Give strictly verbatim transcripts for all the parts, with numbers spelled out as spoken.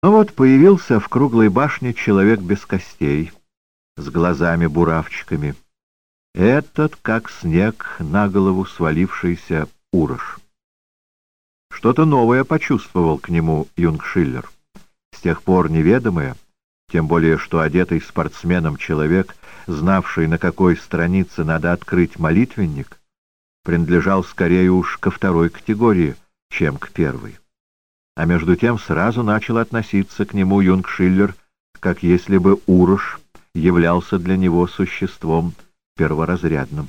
Но вот появился в круглой башне человек без костей, с глазами-буравчиками. Этот, как снег, на голову свалившийся Урош. Что-то новое почувствовал к нему Юнгшиллер. С тех пор неведомое, тем более что одетый спортсменом человек, знавший, на какой странице надо открыть молитвенник, принадлежал скорее уж ко второй категории, чем к первой. А между тем сразу начал относиться к нему Юнгшиллер, как если бы Урош являлся для него существом перворазрядным.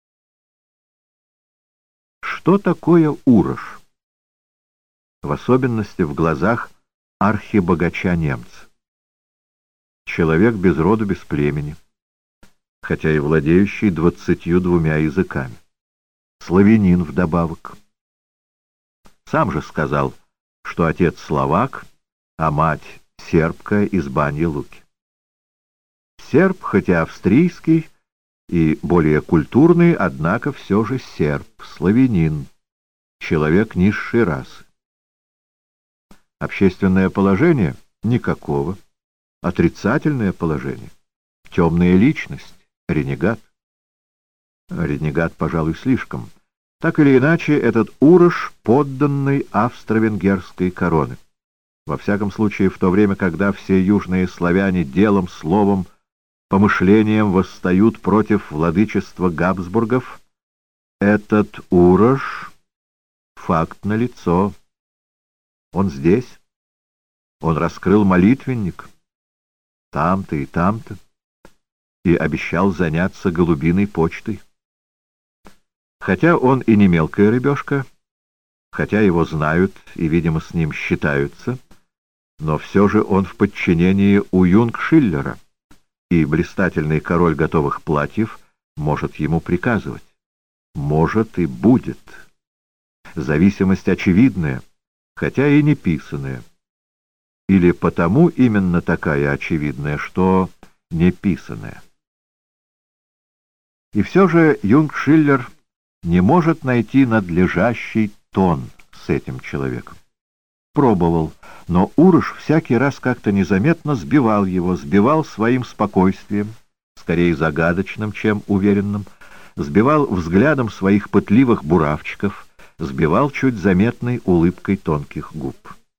Что такое Урош? В особенности в глазах архибогача-немца. Человек без роду, без племени, хотя и владеющий двадцатью двумя языками. Славянин вдобавок. Сам же сказал, что отец словак, а мать сербка из Баньи-Луки. Серб, хотя австрийский и более культурный, однако все же серб, славянин, человек низшей расы. Общественное положение — никакого. Отрицательное положение — темная личность, ренегат. Ренегат, пожалуй, слишком. Так или иначе, этот Урош — подданный австро-венгерской короны. Во всяком случае, в то время, когда все южные славяне делом, словом, помышлением восстают против владычества Габсбургов, этот Урош — факт налицо. Он здесь. Он раскрыл молитвенник. Там-то и там-то. И обещал заняться голубиной почтой. Хотя он и не мелкая рыбешка, хотя его знают и, видимо, с ним считаются, но все же он в подчинении у Юнгшиллера, и блистательный король готовых платьев может ему приказывать. Может и будет. Зависимость очевидная, хотя и не писаная. Или потому именно такая очевидная, что не писаная. И все же Юнгшиллер не может найти надлежащий тон с этим человеком. Пробовал, но Урош всякий раз как-то незаметно сбивал его, сбивал своим спокойствием, скорее загадочным, чем уверенным, сбивал взглядом своих пытливых буравчиков, сбивал чуть заметной улыбкой тонких губ.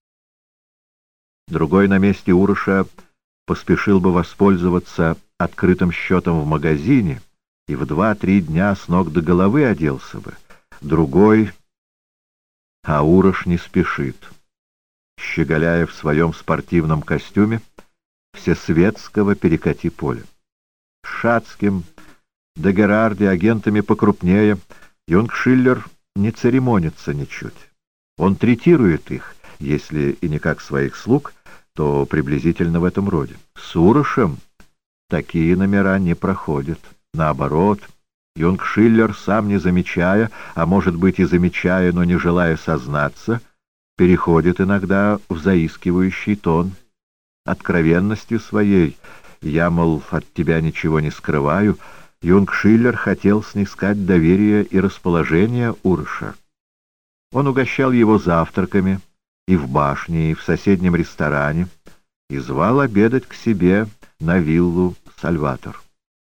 Другой на месте Уроша поспешил бы воспользоваться открытым счетом в магазине и в два-три дня с ног до головы оделся бы. Другой... А Урош не спешит, щеголяя в своем спортивном костюме всесветского перекати поля. С Шацким, де Герарди, агентами покрупнее, Юнгшиллер не церемонится ничуть. Он третирует их, если и не как своих слуг, то приблизительно в этом роде. С Урошем такие номера не проходят. Наоборот, Юнгшиллер, сам не замечая, а может быть и замечая, но не желая сознаться, переходит иногда в заискивающий тон. Откровенностью своей, я, мол, от тебя ничего не скрываю, Юнгшиллер хотел снискать доверие и расположение Уроша. Он угощал его завтраками и в башне, и в соседнем ресторане, и звал обедать к себе на виллу Сальватор.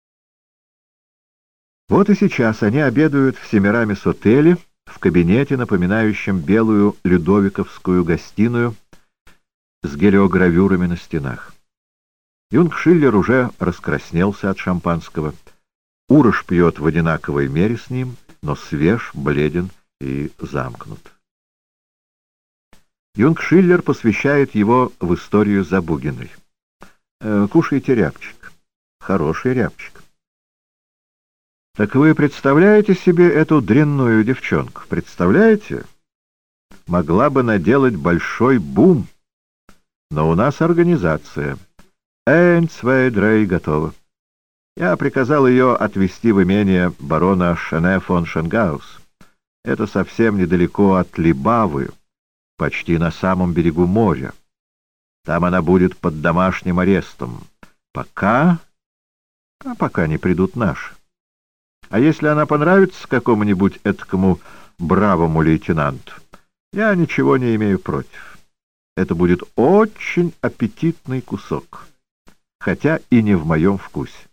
Вот и сейчас они обедают в Семирамис-отеле, в кабинете, напоминающем белую людовиковскую гостиную с гелиогравюрами на стенах. Юнгшиллер уже раскраснелся от шампанского. Урош пьет в одинаковой мере с ним, но свеж, бледен и замкнут. Юнгшиллер посвящает его в историю Забугиной. «Э, «Кушайте рябчик. Хороший рябчик». «Так вы представляете себе эту дрянную девчонку? Представляете? Могла бы наделать большой бум. Но у нас организация. Эйн, цвей, дрей, готова. Я приказал ее отвезти в имение барона Шене фон Шенгаус. Это совсем недалеко от Либавы, почти на самом берегу моря. Там она будет под домашним арестом. Пока... А пока не придут наши. А если она понравится какому-нибудь этакому бравому лейтенанту, я ничего не имею против. Это будет очень аппетитный кусок, хотя и не в моем вкусе.